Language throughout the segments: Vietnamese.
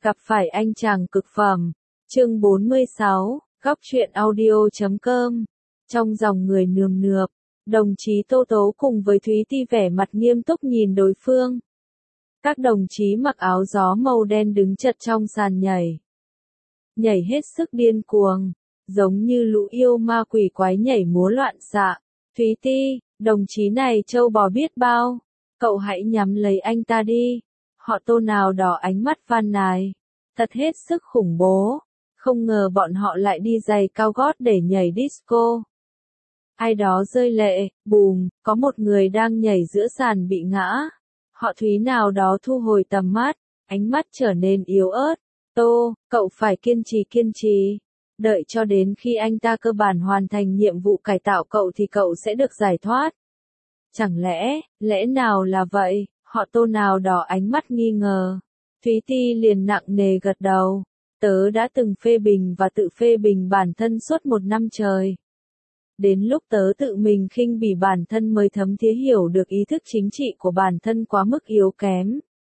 Gặp phải anh chàng cực phẩm. Chương 46, góc truyện audio.com. Trong dòng người nườm nượp, đồng chí Tô Tố cùng với Thúy Ti vẻ mặt nghiêm túc nhìn đối phương. Các đồng chí mặc áo gió màu đen đứng chật trong sàn nhảy. Nhảy hết sức điên cuồng, giống như lũ yêu ma quỷ quái nhảy múa loạn xạ. Thúy Ti, đồng chí này trâu bò biết bao, cậu hãy nhắm lấy anh ta đi. Họ Tô nào đỏ ánh mắt van nài. Thật hết sức khủng bố. Không ngờ bọn họ lại đi giày cao gót để nhảy disco. Ai đó rơi lệ, bùm, có một người đang nhảy giữa sàn bị ngã. Họ Thúy nào đó thu hồi tầm mắt, ánh mắt trở nên yếu ớt. Tô, cậu phải kiên trì. Đợi cho đến khi anh ta cơ bản hoàn thành nhiệm vụ cải tạo cậu thì cậu sẽ được giải thoát. Chẳng lẽ nào là vậy? Họ Tô nào đỏ ánh mắt nghi ngờ. Thúy Ti liền nặng nề gật đầu. Tớ đã từng phê bình và tự phê bình bản thân suốt 1 năm trời. Đến lúc tớ tự mình khinh bỉ bản thân mới thấm thía hiểu được ý thức chính trị của bản thân quá mức yếu kém.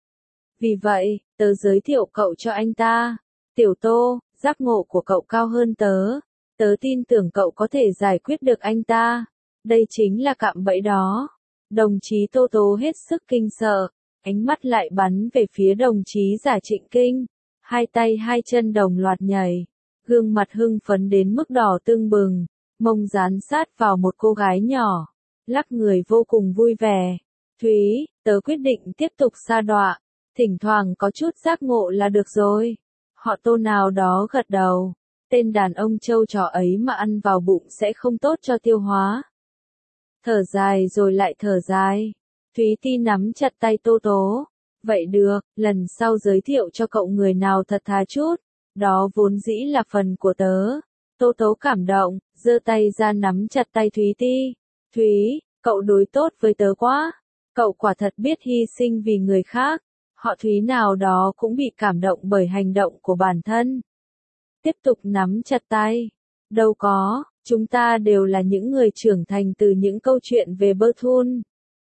Vì vậy, tớ giới thiệu cậu cho anh ta. Tiểu Tô, giác ngộ của cậu cao hơn tớ. Tớ tin tưởng cậu có thể giải quyết được anh ta. Đây chính là cạm bẫy đó. Đồng chí Tô Tố hết sức kinh sợ, ánh mắt lại bắn về phía đồng chí Giả Trịnh Kinh. Hai tay hai chân đồng loạt nhảy, gương mặt hưng phấn đến mức đỏ tưng bừng, mông dán sát vào một cô gái nhỏ, lắc người vô cùng vui vẻ. Thúy, tớ quyết định tiếp tục sa đọa, thỉnh thoảng có chút giác ngộ là được rồi. Họ Tô nào đó gật đầu, tên đàn ông trâu trò ấy mà ăn vào bụng sẽ không tốt cho tiêu hóa. Thở dài rồi lại thở dài. Thúy Ti nắm chặt tay Tô Tố. Vậy được, lần sau giới thiệu cho cậu người nào thật thà chút. Đó vốn dĩ là phần của tớ. Tô Tố cảm động, giơ tay ra nắm chặt tay Thúy Ti. Thúy, cậu đối tốt với tớ quá. Cậu quả thật biết hy sinh vì người khác. Họ Thúy nào đó cũng bị cảm động bởi hành động của bản thân. Tiếp tục nắm chặt tay. Đâu có, chúng ta đều là những người trưởng thành từ những câu chuyện về Bertolt.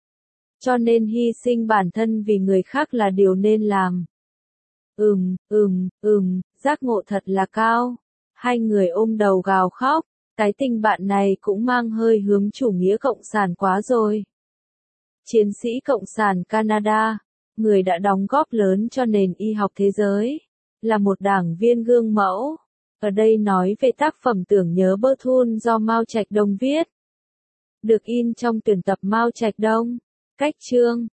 Cho nên hy sinh bản thân vì người khác là điều nên làm. Giác ngộ thật là cao. Hai người ôm đầu gào khóc, cái tình bạn này cũng mang hơi hướng chủ nghĩa cộng sản quá rồi. Chiến sĩ cộng sản Canada, người đã đóng góp lớn cho nền y học thế giới, là một đảng viên gương mẫu. Ở đây nói về tác phẩm Tưởng nhớ Bertolt do Mao Trạch Đông viết. Được in trong tuyển tập Mao Trạch Đông. Cách chương